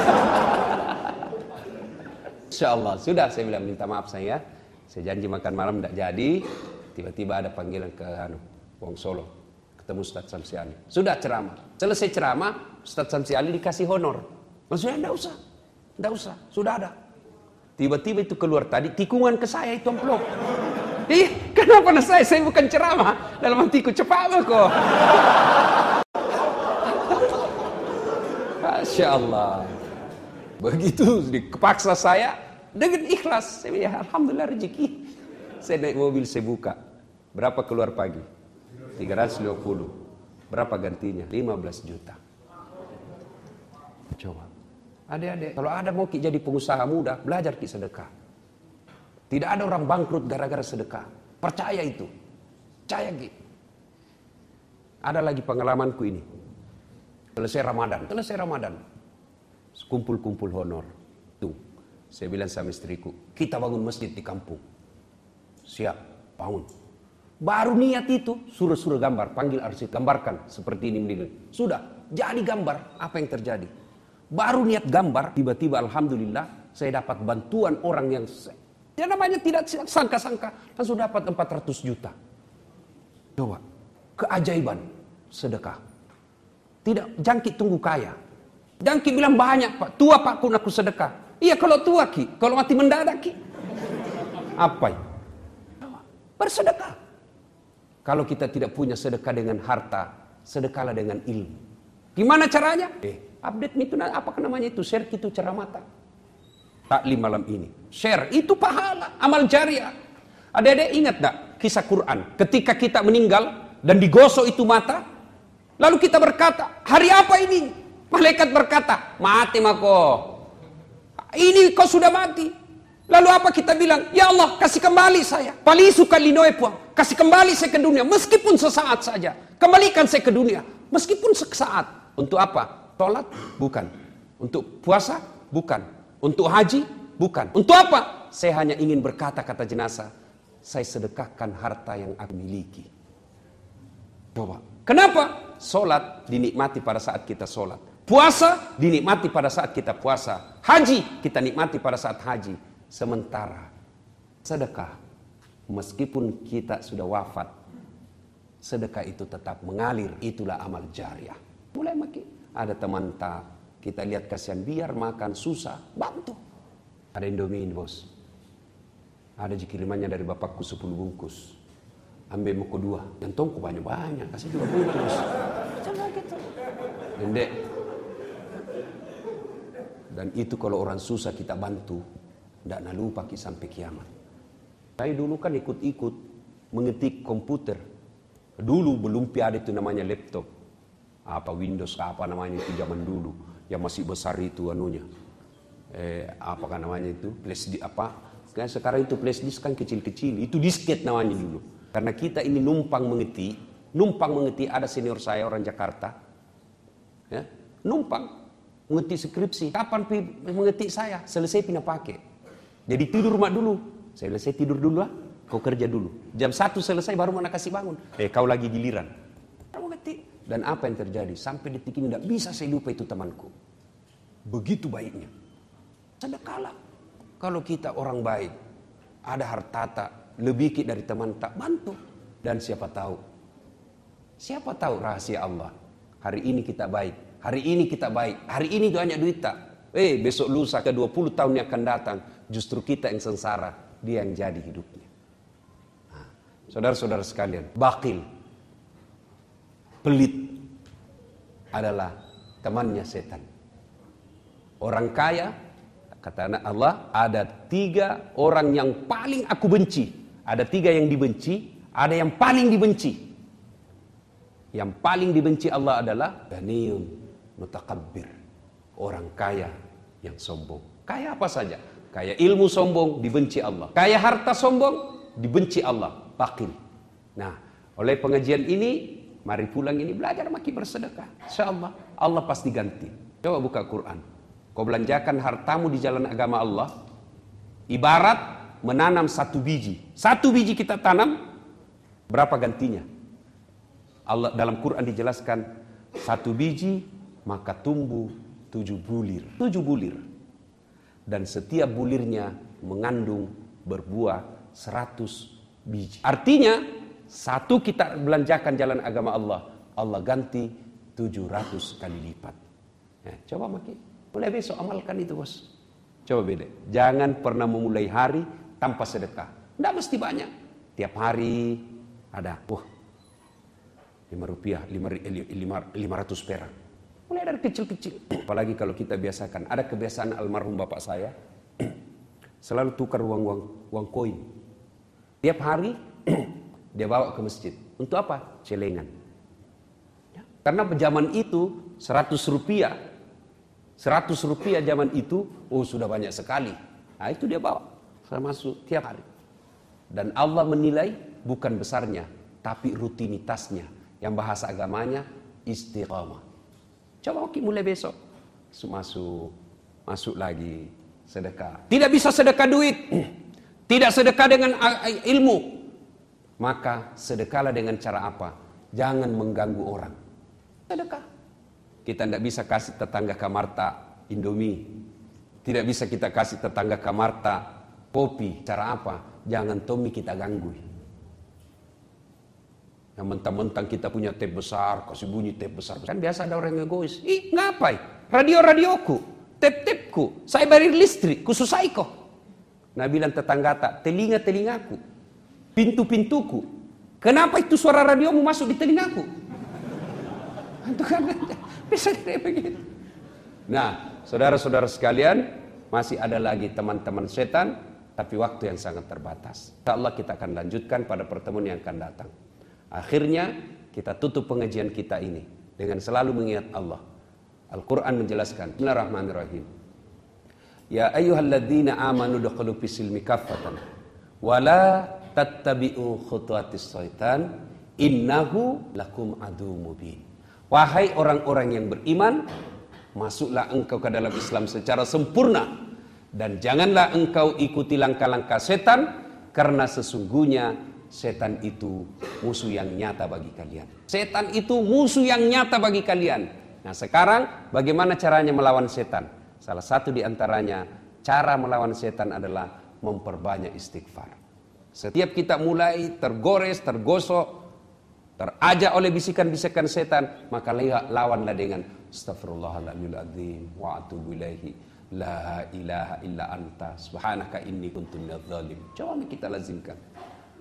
Insyaallah. Sudah saya bilang minta maaf saya. Saya janji makan malam tidak jadi. Tiba-tiba ada panggilan ke anu, Wong Solo. Ketemu Ustadz Samsi Ali. Sudah ceramah. Selesai ceramah, Ustadz Samsi Ali dikasih honor. Maksudnya tidak usah. Tidak usah. Sudah ada. Tiba-tiba itu keluar tadi. Tikungan ke saya itu amplop. Ih, kenapa nah saya? Saya bukan ceramah. Dalam hatiku cepat kok. Masya Allah. Begitu dipaksa saya dengan ikhlas. Saya bilang, alhamdulillah rezeki. Saya naik mobil, saya buka. Berapa keluar pagi? tiga ratus lima puluh. Berapa gantinya? lima belas juta. Coba. Adik-adik, kalau ada mau jadi pengusaha muda, belajar ki sedekah. Tidak ada orang bangkrut gara-gara sedekah. Percaya itu. Percaya ki. Ada lagi pengalamanku ini. Selesai Ramadan. Selesai Ramadan. Kumpul-kumpul honor. Tuh. Saya bilang sama istriku, kita bangun masjid di kampung. Siap, bangun. Baru niat itu, suruh-suruh gambar. Panggil arsitek, gambarkan. Seperti ini. Sudah, jadi gambar. Apa yang terjadi? Baru niat gambar, tiba-tiba alhamdulillah saya dapat bantuan orang yang ya namanya tidak sangka-sangka, langsung dapat empat ratus juta. Coba, keajaiban sedekah. Tidak jangkit tunggu kaya. Jangkit bilang banyak Pak, tua Pak kun aku sedekah. Iya kalau tua ki, kalau mati mendadak ki. Apa itu? Bersedekah. Kalau kita tidak punya sedekah dengan harta, sedekahlah dengan ilmu. Gimana caranya? Eh, update itu apa namanya itu? Share itu ceramata. Taklim malam ini. Share itu pahala, amal jariah. Adik-adik ingat tak kisah Quran? Ketika kita meninggal dan digosok itu mata, lalu kita berkata, hari apa ini? Malaikat berkata, mati mako. Ini kau sudah mati. Lalu apa kita bilang? Ya Allah, kasih kembali saya. Palisukan linoe puang. Kasih kembali saya ke dunia, meskipun sesaat saja. Kembalikan saya ke dunia, meskipun sesaat. Untuk apa? Tolat? Bukan. Untuk puasa? Bukan. Untuk haji? Bukan. Untuk apa? Saya hanya ingin berkata kata jenazah, saya sedekahkan harta yang aku miliki. Coba. Kenapa? Solat dinikmati pada saat kita solat. Puasa dinikmati pada saat kita puasa. Haji kita nikmati pada saat haji. Sementara sedekah, meskipun kita sudah wafat, sedekah itu tetap mengalir. Itulah amal jariah. Mulai makin ada teman tak, kita lihat kasihan biar makan susah, bantu. Ada Indomie ini bos. Ada kirimannya dari bapakku sepuluh bungkus. ambil muka dua. Yang tongku banyak-banyak, kasih dua bungkus. Coba gitu. Dendek. Dan itu kalau orang susah kita bantu, tidak nak lupa sampai kiamat. Saya dulu kan ikut-ikut mengetik komputer. Dulu belum ada itu namanya laptop. Apa Windows, apa namanya itu zaman dulu. Yang masih besar itu anunya. Eh, apakah namanya itu? Flash disk apa? Sekarang itu flash disk kan kecil-kecil. Itu disket namanya dulu. Karena kita ini numpang mengetik. Numpang mengetik, ada senior saya orang Jakarta. Ya, numpang. Mengetik skripsi. Kapan mengetik saya? Selesai pindah pakai. Jadi tidur mak dulu. Saya selesai tidur dulu lah. Kau kerja dulu. Jam satu selesai baru mana kasih bangun. Eh kau lagi giliran. Kau mengetik. Dan apa yang terjadi? Sampai detik ini tidak bisa saya lupa itu temanku. Begitu baiknya. Sedekahlah. Kalau kita orang baik. Ada harta tak. Lebih dari teman tak bantu. Dan siapa tahu. Siapa tahu rahasia Allah. Hari ini kita baik. Hari ini kita baik. Hari ini banyak duit tak. Eh besok lusa ke dua puluh tahun yang akan datang. Justru kita yang sengsara. Dia yang jadi hidupnya. Nah, saudara-saudara sekalian. Bakil. Pelit. Adalah temannya setan. Orang kaya. Kata Allah. Ada tiga orang yang paling aku benci. Ada tiga yang dibenci. Ada yang paling dibenci. Yang paling dibenci Allah adalah Ganiyun Mutakabbir. Orang kaya yang sombong. Kaya apa saja. Kaya ilmu sombong, dibenci Allah. Kaya harta sombong, dibenci Allah. Bakil. Nah, oleh pengajian ini, mari pulang ini belajar makin bersedekah. InsyaAllah, Allah pasti ganti. Coba buka Quran. Kau belanjakan hartamu di jalan agama Allah. Ibarat menanam satu biji. Satu biji kita tanam, berapa gantinya? Allah dalam Quran dijelaskan, satu biji maka tumbuh tujuh bulir. Tujuh bulir. Dan setiap bulirnya mengandung berbuah seratus biji. Artinya, satu kita belanjakan jalan agama Allah. Allah ganti tujuh ratus kali lipat. Ya, coba makin. Mulai besok amalkan itu bos. Coba beda. Jangan pernah memulai hari tanpa sedekah. Tidak mesti banyak. Tiap hari ada. Wah, lima rupiah, lima, lima, lima ratus perak. Mulai dari kecil-kecil. Apalagi kalau kita biasakan. Ada kebiasaan almarhum bapak saya. Selalu tukar uang-uang uang koin. Tiap hari dia bawa ke masjid. Untuk apa? Celengan. Ya. Karena zaman itu seratus rupiah. Seratus rupiah zaman itu. Oh sudah banyak sekali. Nah itu dia bawa. Saya masuk tiap hari. Dan Allah menilai bukan besarnya. Tapi rutinitasnya. Yang bahasa agamanya istiqamah. Coba mulai besok. Masuk. Masuk lagi. Sedekah. Tidak bisa sedekah duit. Tidak sedekah dengan ilmu. Maka sedekahlah dengan cara apa? Jangan mengganggu orang. Sedekah. Kita tidak bisa kasih tetangga kamarta Indomie. Tidak bisa kita kasih tetangga kamarta kopi. Cara apa? Jangan Tommy kita ganggu. Yang mentang-mentang kita punya tape besar, kasih bunyi tape besar. Kan biasa ada orang yang egois. Ih, ngapain? Radio-radioku, tape-tapeku, saya bayar listrik, khusus saya kok. Nah bilang tetangga tak, telinga-telingaku, pintu-pintuku. Kenapa itu suara radiomu masuk di telingaku? Itu kan bisa kayak begitu. Nah, saudara-saudara sekalian, masih ada lagi teman-teman setan, tapi waktu yang sangat terbatas. InsyaAllah kita akan lanjutkan pada pertemuan yang akan datang. Akhirnya kita tutup pengajian kita ini dengan selalu mengingat Allah. Al-Quran menjelaskan. Bismillahirrahmanirrahim. Ya ayyuhalladzina amanu dukhulu fis-silmi kaffatan wa la tattabi'u khutuwatis syaitan innahu lakum aduwwum mubin. Wahai orang-orang yang beriman, masuklah engkau ke dalam Islam secara sempurna dan janganlah engkau ikuti langkah-langkah setan karena sesungguhnya setan itu musuh yang nyata bagi kalian. Setan itu musuh yang nyata bagi kalian. Nah sekarang bagaimana caranya melawan setan? Salah satu di antaranya cara melawan setan adalah memperbanyak istighfar. Setiap kita mulai tergores, tergosok, terajak oleh bisikan-bisikan setan, maka lawanlah dengan astaghfirullahaladzim wa atubu ilaihi la ilaha illa anta subhanaka inni kuntu minadh dhalimin. Coba kita lazimkan.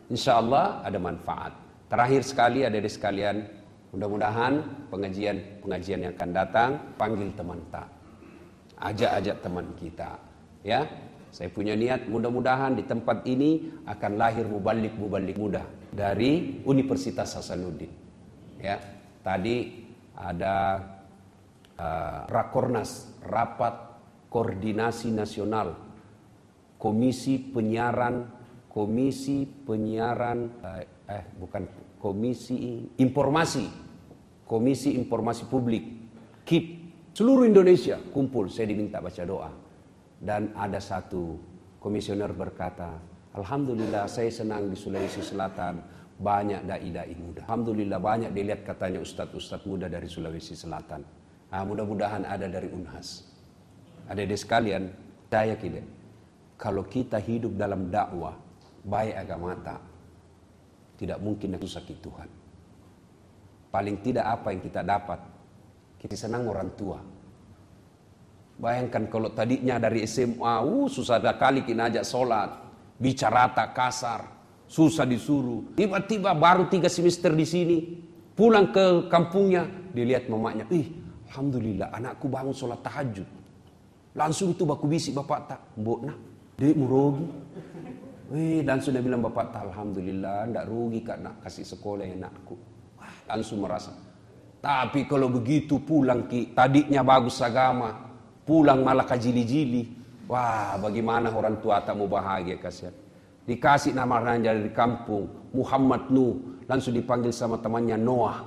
Insya Allah ada manfaat. Terakhir sekali adik-adik sekalian, mudah-mudahan pengajian-pengajian yang akan datang, panggil teman tak, ajak-ajak teman kita, ya. Saya punya niat mudah-mudahan di tempat ini akan lahir mubalik-mubalik muda dari Universitas Hasanuddin. Ya, tadi ada uh, Rakornas, Rapat Koordinasi Nasional, Komisi Penyiaran, Komisi Penyiaran, uh, eh bukan Komisi Informasi, Komisi Informasi Publik, K I P, seluruh Indonesia kumpul. Saya diminta baca doa. Dan ada satu komisioner berkata, alhamdulillah saya senang di Sulawesi Selatan banyak dai-dai muda. Alhamdulillah banyak dilihat katanya ustadz-ustadz muda dari Sulawesi Selatan. Nah, mudah-mudahan ada dari Unhas. Adik-adik sekalian, saya kira kalau kita hidup dalam dakwah baik agama tak, tidak mungkin susah Tuhan. Paling tidak apa yang kita dapat, kita senang orang tua. Bayangkan kalau tadinya dari S M A, uh, susah kali kita ajak sholat, bicara tak kasar, susah disuruh. Tiba-tiba baru tiga semester di sini, pulang ke kampungnya, dilihat mamanya, ih, alhamdulillah anakku bangun sholat tahajud. Langsung itu baku bisik bapak tak, mbok nak, dek murogi. Eh, langsung dia bilang bapak tak, alhamdulillah, ndak rugi kak nak kasih sekolah anakku. Wah, langsung merasa. Tapi kalau begitu pulang ki, tadinya bagus agama. Pulang malah kajili-jili. Wah, bagaimana orang tua tak mau bahagia kasihan. Dikasih nama raja dari kampung, Muhammad Nuh, langsung dipanggil sama temannya Noah.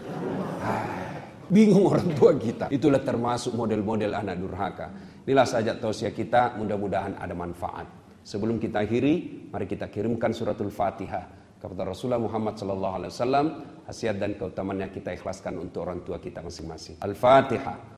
Ah, bingung orang tua kita. Itulah termasuk model-model anak durhaka. Inilah saja tausiah kita, mudah-mudahan ada manfaat. Sebelum kita akhiri, mari kita kirimkan suratul Fatihah kepada Rasulullah Muhammad sallallahu alaihi wasallam. Khasiat dan keutamaannya kita ikhlaskan untuk orang tua kita masing-masing. Al-Fatihah.